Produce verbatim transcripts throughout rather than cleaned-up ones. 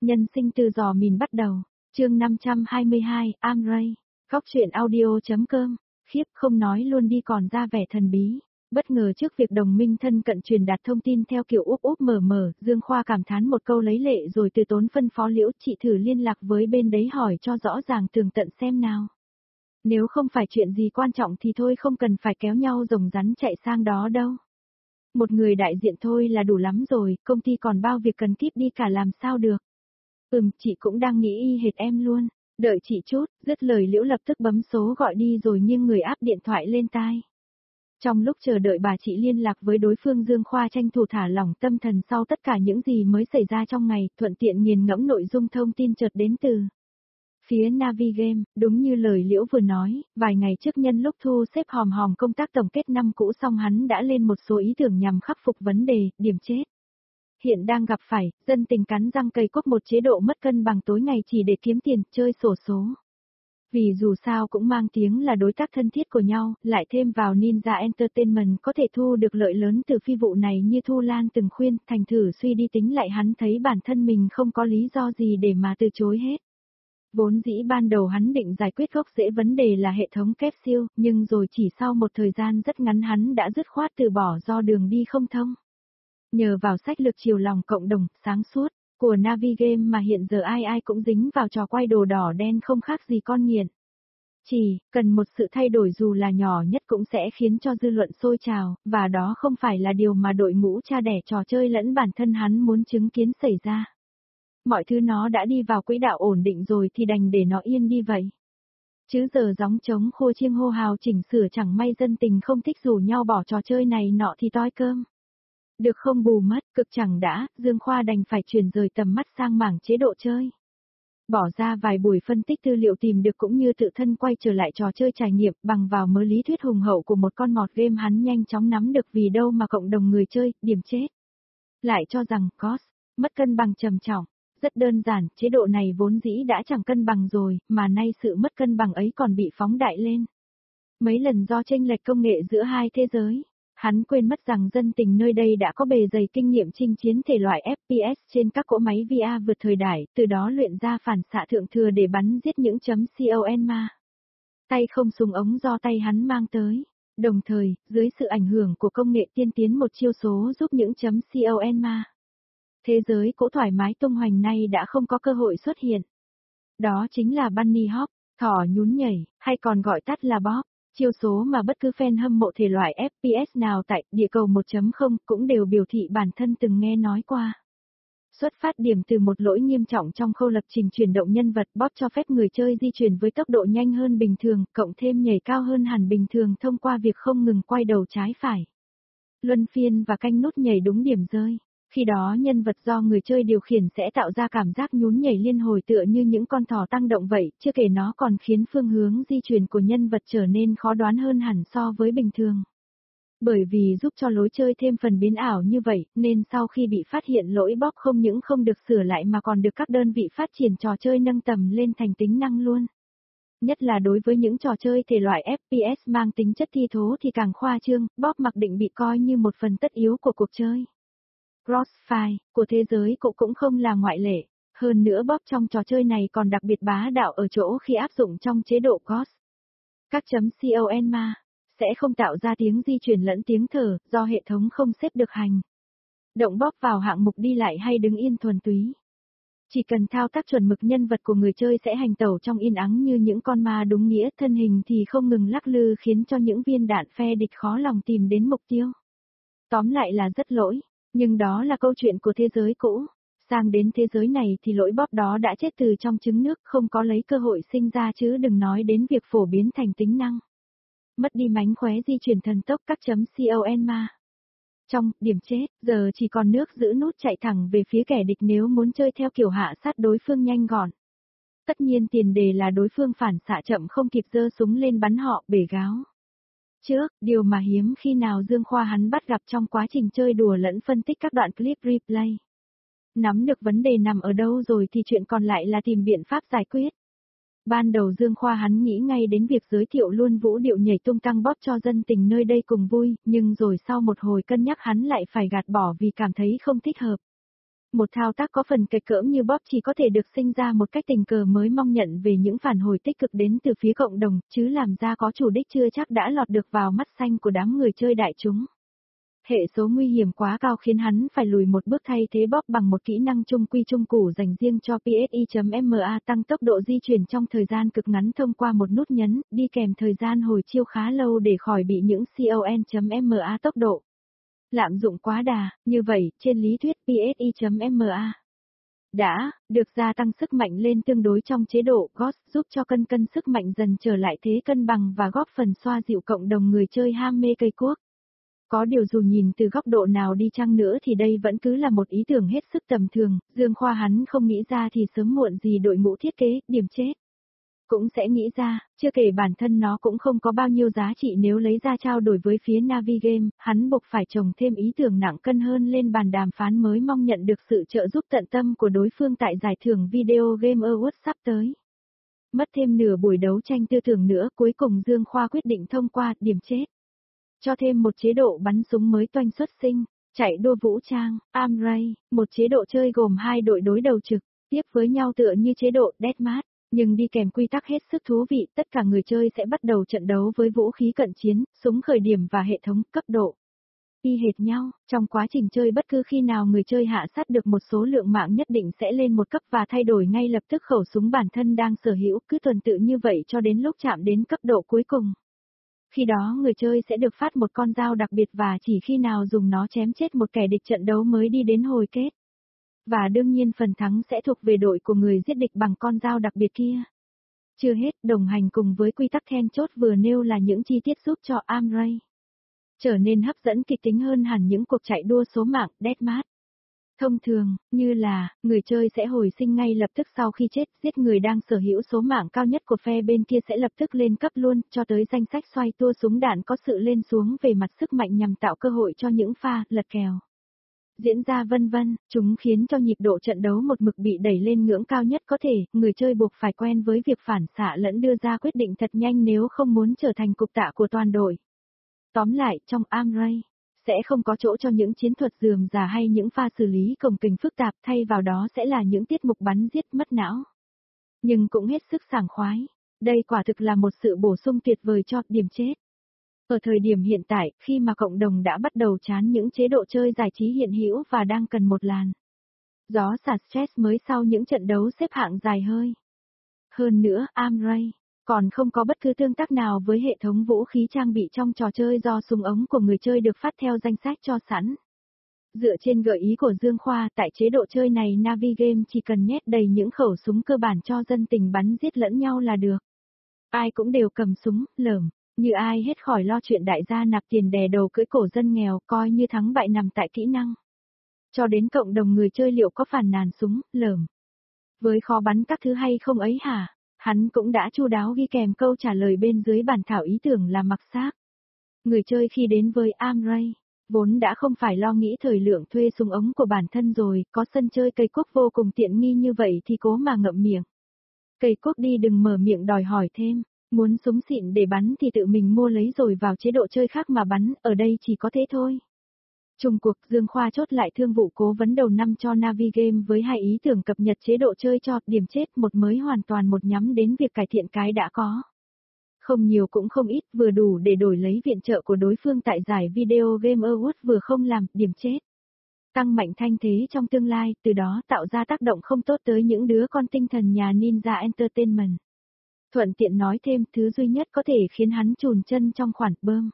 Nhân sinh từ giò mìn bắt đầu, chương năm trăm hai mươi hai, Amray, góc truyện audio.com, khiếp không nói luôn đi còn ra vẻ thần bí. Bất ngờ trước việc đồng minh thân cận truyền đạt thông tin theo kiểu úp úp mở mở, Dương Khoa cảm thán một câu lấy lệ rồi từ tốn phân phó Liễu chị thử liên lạc với bên đấy hỏi cho rõ ràng tường tận xem nào. Nếu không phải chuyện gì quan trọng thì thôi không cần phải kéo nhau rồng rắn chạy sang đó đâu. Một người đại diện thôi là đủ lắm rồi, công ty còn bao việc cần kíp đi cả làm sao được. Ừm, chị cũng đang nghĩ y hệt em luôn. Đợi chị chút, dứt lời Liễu lập tức bấm số gọi đi rồi nghiêng người áp điện thoại lên tai. Trong lúc chờ đợi bà chị liên lạc với đối phương, Dương Khoa tranh thủ thả lỏng tâm thần sau tất cả những gì mới xảy ra trong ngày, thuận tiện nghiền ngẫm nội dung thông tin chợt đến từ phía Navigame. Đúng như lời Liễu vừa nói, vài ngày trước nhân lúc thu xếp hòm hòm công tác tổng kết năm cũ xong hắn đã lên một số ý tưởng nhằm khắc phục vấn đề, điểm chết. Hiện đang gặp phải, dân tình cắn răng cày cuốc một chế độ mất cân bằng tối ngày chỉ để kiếm tiền, chơi xổ số. Vì dù sao cũng mang tiếng là đối tác thân thiết của nhau, lại thêm vào Ninja Entertainment có thể thu được lợi lớn từ phi vụ này như Thu Lan từng khuyên, thành thử suy đi tính lại hắn thấy bản thân mình không có lý do gì để mà từ chối hết. Vốn dĩ ban đầu hắn định giải quyết gốc rễ vấn đề là hệ thống kép siêu, nhưng rồi chỉ sau một thời gian rất ngắn hắn đã dứt khoát từ bỏ do đường đi không thông. Nhờ vào sách lược chiều lòng cộng đồng, sáng suốt của Navigame mà hiện giờ ai ai cũng dính vào trò quay đồ đỏ đen không khác gì con nghiện. Chỉ cần một sự thay đổi dù là nhỏ nhất cũng sẽ khiến cho dư luận sôi trào, và đó không phải là điều mà đội ngũ cha đẻ trò chơi lẫn bản thân hắn muốn chứng kiến xảy ra. Mọi thứ nó đã đi vào quỹ đạo ổn định rồi thì đành để nó yên đi vậy. Chứ giờ gióng trống khô chiêng hô hào chỉnh sửa chẳng may dân tình không thích rủ nhau bỏ trò chơi này nọ thì toi cơm. Được không bù mất, cực chẳng đã, Dương Khoa đành phải chuyển rời tầm mắt sang mảng chế độ chơi. Bỏ ra vài buổi phân tích tư liệu tìm được cũng như tự thân quay trở lại trò chơi trải nghiệm bằng vào mớ lý thuyết hùng hậu của một con mọt game hắn nhanh chóng nắm được vì đâu mà cộng đồng người chơi, điểm chết. Lại cho rằng, cost, mất cân bằng trầm trọng. Rất đơn giản, chế độ này vốn dĩ đã chẳng cân bằng rồi, mà nay sự mất cân bằng ấy còn bị phóng đại lên. Mấy lần do chênh lệch công nghệ giữa hai thế giới. Hắn quên mất rằng dân tình nơi đây đã có bề dày kinh nghiệm chinh chiến thể loại ép pê ét trên các cỗ máy vê rờ vượt thời đại, từ đó luyện ra phản xạ thượng thừa để bắn giết những chấm con ma. Tay không súng ống do tay hắn mang tới. Đồng thời, dưới sự ảnh hưởng của công nghệ tiên tiến một chiêu số giúp những chấm con ma. Thế giới cỗ thoải mái tung hoành nay đã không có cơ hội xuất hiện. Đó chính là Bunny Hop, thỏ nhún nhảy, hay còn gọi tắt là Bob. Chiêu số mà bất cứ fan hâm mộ thể loại ép pê ét nào tại địa cầu một chấm không cũng đều biểu thị bản thân từng nghe nói qua. Xuất phát điểm từ một lỗi nghiêm trọng trong khâu lập trình chuyển động nhân vật, bot cho phép người chơi di chuyển với tốc độ nhanh hơn bình thường, cộng thêm nhảy cao hơn hẳn bình thường thông qua việc không ngừng quay đầu trái phải. Luân phiên và canh nút nhảy đúng điểm rơi. Khi đó nhân vật do người chơi điều khiển sẽ tạo ra cảm giác nhún nhảy liên hồi tựa như những con thỏ tăng động vậy, chưa kể nó còn khiến phương hướng di chuyển của nhân vật trở nên khó đoán hơn hẳn so với bình thường. Bởi vì giúp cho lối chơi thêm phần biến ảo như vậy, nên sau khi bị phát hiện lỗi bot không những không được sửa lại mà còn được các đơn vị phát triển trò chơi nâng tầm lên thành tính năng luôn. Nhất là đối với những trò chơi thể loại ép pê ét mang tính chất thi thố thì càng khoa trương, bot mặc định bị coi như một phần tất yếu của cuộc chơi. Crossfire của thế giới cũng cũng không là ngoại lệ, hơn nữa bot trong trò chơi này còn đặc biệt bá đạo ở chỗ khi áp dụng trong chế độ cost. Các chấm con ma sẽ không tạo ra tiếng di chuyển lẫn tiếng thở do hệ thống không xếp được hành động bot vào hạng mục đi lại hay đứng yên thuần túy. Chỉ cần thao tác chuẩn mực nhân vật của người chơi sẽ hành tẩu trong yên ắng như những con ma đúng nghĩa, thân hình thì không ngừng lắc lư khiến cho những viên đạn phe địch khó lòng tìm đến mục tiêu. Tóm lại là rất lỗi. Nhưng đó là câu chuyện của thế giới cũ. Sang đến thế giới này thì lỗi bot đó đã chết từ trong trứng nước, không có lấy cơ hội sinh ra chứ đừng nói đến việc phổ biến thành tính năng. Mất đi mánh khóe di chuyển thần tốc các chấm con ma. Trong điểm chết, giờ chỉ còn nước giữ nút chạy thẳng về phía kẻ địch nếu muốn chơi theo kiểu hạ sát đối phương nhanh gọn. Tất nhiên tiền đề là đối phương phản xạ chậm không kịp giơ súng lên bắn họ bể gáo. Trước, điều mà hiếm khi nào Dương Khoa hắn bắt gặp trong quá trình chơi đùa lẫn phân tích các đoạn clip replay. Nắm được vấn đề nằm ở đâu rồi thì chuyện còn lại là tìm biện pháp giải quyết. Ban đầu Dương Khoa hắn nghĩ ngay đến việc giới thiệu luôn vũ điệu nhảy tung tăng bot cho dân tình nơi đây cùng vui, nhưng rồi sau một hồi cân nhắc hắn lại phải gạt bỏ vì cảm thấy không thích hợp. Một thao tác có phần kịch cỡm như bóp chỉ có thể được sinh ra một cách tình cờ mới mong nhận về những phản hồi tích cực đến từ phía cộng đồng, chứ làm ra có chủ đích chưa chắc đã lọt được vào mắt xanh của đám người chơi đại chúng. Hệ số nguy hiểm quá cao khiến hắn phải lùi một bước thay thế bóp bằng một kỹ năng trung quy trung củ dành riêng cho pê ét i.ma tăng tốc độ di chuyển trong thời gian cực ngắn thông qua một nút nhấn, đi kèm thời gian hồi chiêu khá lâu để khỏi bị những con.ma tốc độ lạm dụng quá đà. Như vậy, trên lý thuyết pê ét i.ma đã được gia tăng sức mạnh lên tương đối trong chế độ Ghost, giúp cho cân cân sức mạnh dần trở lại thế cân bằng và góp phần xoa dịu cộng đồng người chơi ham mê cây cuốc. Có điều dù nhìn từ góc độ nào đi chăng nữa thì đây vẫn cứ là một ý tưởng hết sức tầm thường, Dương Khoa hắn không nghĩ ra thì sớm muộn gì đội ngũ thiết kế, điểm chết cũng sẽ nghĩ ra, chưa kể bản thân nó cũng không có bao nhiêu giá trị nếu lấy ra trao đổi với phía Navigame, hắn buộc phải trồng thêm ý tưởng nặng cân hơn lên bàn đàm phán mới mong nhận được sự trợ giúp tận tâm của đối phương tại giải thưởng Video Game Awards sắp tới. Mất thêm nửa buổi đấu tranh tư tưởng nữa, cuối cùng Dương Khoa quyết định thông qua điểm chết. Cho thêm một chế độ bắn súng mới toanh xuất sinh, chạy đua vũ trang, Arm Race, một chế độ chơi gồm hai đội đối đầu trực tiếp với nhau tựa như chế độ Deathmatch, nhưng đi kèm quy tắc hết sức thú vị, tất cả người chơi sẽ bắt đầu trận đấu với vũ khí cận chiến, súng khởi điểm và hệ thống cấp độ y hệt nhau. Trong quá trình chơi bất cứ khi nào người chơi hạ sát được một số lượng mạng nhất định sẽ lên một cấp và thay đổi ngay lập tức khẩu súng bản thân đang sở hữu, cứ tuần tự như vậy cho đến lúc chạm đến cấp độ cuối cùng. Khi đó người chơi sẽ được phát một con dao đặc biệt và chỉ khi nào dùng nó chém chết một kẻ địch trận đấu mới đi đến hồi kết. Và đương nhiên phần thắng sẽ thuộc về đội của người giết địch bằng con dao đặc biệt kia. Chưa hết, đồng hành cùng với quy tắc then chốt vừa nêu là những chi tiết giúp cho Arm Race trở nên hấp dẫn kịch tính hơn hẳn những cuộc chạy đua số mạng Deathmatch. Thông thường, như là, người chơi sẽ hồi sinh ngay lập tức sau khi chết, giết người đang sở hữu số mạng cao nhất của phe bên kia sẽ lập tức lên cấp luôn, cho tới danh sách xoay tua súng đạn có sự lên xuống về mặt sức mạnh nhằm tạo cơ hội cho những pha lật kèo diễn ra vân vân, chúng khiến cho nhịp độ trận đấu một mực bị đẩy lên ngưỡng cao nhất có thể, người chơi buộc phải quen với việc phản xạ lẫn đưa ra quyết định thật nhanh nếu không muốn trở thành cục tạ của toàn đội. Tóm lại, trong Arm Race sẽ không có chỗ cho những chiến thuật rườm rà hay những pha xử lý cồng kềnh phức tạp, thay vào đó sẽ là những tiết mục bắn giết mất não. Nhưng cũng hết sức sảng khoái. Đây quả thực là một sự bổ sung tuyệt vời cho điểm chết. Ở thời điểm hiện tại, khi mà cộng đồng đã bắt đầu chán những chế độ chơi giải trí hiện hữu và đang cần một làn gió xả stress mới sau những trận đấu xếp hạng dài hơi. Hơn nữa, Arm Race còn không có bất cứ tương tác nào với hệ thống vũ khí trang bị trong trò chơi do súng ống của người chơi được phát theo danh sách cho sẵn. Dựa trên gợi ý của Dương Khoa, tại chế độ chơi này Navigame chỉ cần nhét đầy những khẩu súng cơ bản cho dân tình bắn giết lẫn nhau là được. Ai cũng đều cầm súng, lởm, như ai hết khỏi lo chuyện đại gia nạp tiền đè đầu cưỡi cổ dân nghèo, coi như thắng bại nằm tại kỹ năng. Cho đến cộng đồng người chơi liệu có phản nàn súng, lởm với khó bắn các thứ hay không ấy hả? Hắn cũng đã chu đáo ghi kèm câu trả lời bên dưới bản thảo ý tưởng là mặc xác. Người chơi khi đến với Arm Race vốn đã không phải lo nghĩ thời lượng thuê súng ống của bản thân rồi, có sân chơi cây cuốc vô cùng tiện nghi như vậy thì cố mà ngậm miệng. Cây cuốc đi đừng mở miệng đòi hỏi thêm, muốn súng xịn để bắn thì tự mình mua lấy rồi vào chế độ chơi khác mà bắn, ở đây chỉ có thế thôi. Chung cuộc, Dương Khoa chốt lại thương vụ cố vấn đầu năm cho Navigame với hai ý tưởng cập nhật chế độ chơi cho điểm chết, một mới hoàn toàn một nhắm đến việc cải thiện cái đã có. Không nhiều cũng không ít, vừa đủ để đổi lấy viện trợ của đối phương tại giải Video Game Awards, vừa không làm điểm chết. Tăng mạnh thanh thế trong tương lai, từ đó tạo ra tác động không tốt tới những đứa con tinh thần nhà Ninja Entertainment. Thuận tiện nói thêm, thứ duy nhất có thể khiến hắn chùn chân trong khoản bơm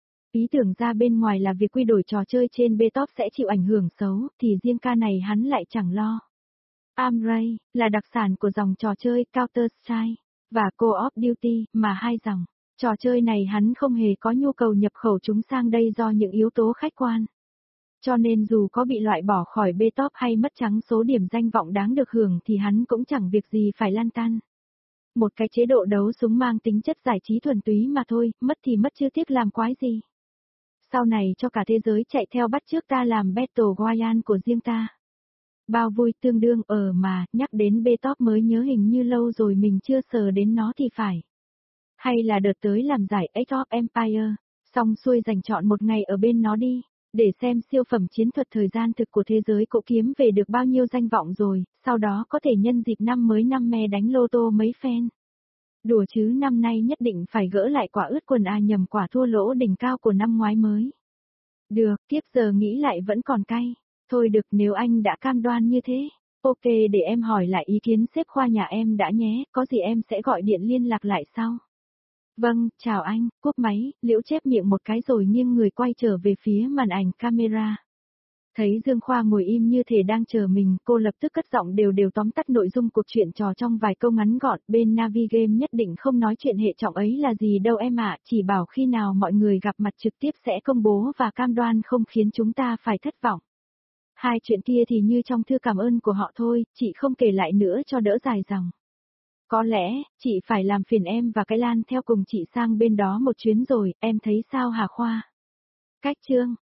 ý tưởng ra bên ngoài là việc quy đổi trò chơi trên bê-top sẽ chịu ảnh hưởng xấu, thì riêng ca này hắn lại chẳng lo. Arm Race là đặc sản của dòng trò chơi Counter-Strike và Call of Duty, mà hai dòng trò chơi này hắn không hề có nhu cầu nhập khẩu chúng sang đây do những yếu tố khách quan. Cho nên dù có bị loại bỏ khỏi bê-top hay mất trắng số điểm danh vọng đáng được hưởng thì hắn cũng chẳng việc gì phải lan tăn. Một cái chế độ đấu súng mang tính chất giải trí thuần túy mà thôi, mất thì mất chưa tiếc làm quái gì. Sau này cho cả thế giới chạy theo bắt chước ta làm Battle Royale của riêng ta. Bao vui tương đương ở mà, nhắc đến bê-top mới nhớ hình như lâu rồi mình chưa sờ đến nó thì phải. Hay là đợt tới làm giải Age of Empire, xong xuôi dành chọn một ngày ở bên nó đi. Để xem siêu phẩm chiến thuật thời gian thực của thế giới cỗ kiếm về được bao nhiêu danh vọng rồi, sau đó có thể nhân dịp năm mới năm me đánh lô tô mấy phen. Đùa chứ năm nay nhất định phải gỡ lại quả ướt quần à nhầm quả thua lỗ đỉnh cao của năm ngoái mới. Được, tiếp giờ nghĩ lại vẫn còn cay. Thôi được nếu anh đã cam đoan như thế. Ok để em hỏi lại ý kiến sếp khoa nhà em đã nhé, có gì em sẽ gọi điện liên lạc lại sau. Vâng, chào anh, cúp máy, Liễu chép miệng một cái rồi nghiêng người quay trở về phía màn ảnh camera. Thấy Dương Khoa ngồi im như thể đang chờ mình, cô lập tức cất giọng đều đều tóm tắt nội dung cuộc chuyện trò trong vài câu ngắn gọn, bên Navi Game nhất định không nói chuyện hệ trọng ấy là gì đâu em ạ, chỉ bảo khi nào mọi người gặp mặt trực tiếp sẽ công bố và cam đoan không khiến chúng ta phải thất vọng. Hai chuyện kia thì như trong thư cảm ơn của họ thôi, chị không kể lại nữa cho đỡ dài dòng. Có lẽ, chị phải làm phiền em và cái Lan theo cùng chị sang bên đó một chuyến rồi, em thấy sao hả Khoa? Cách chương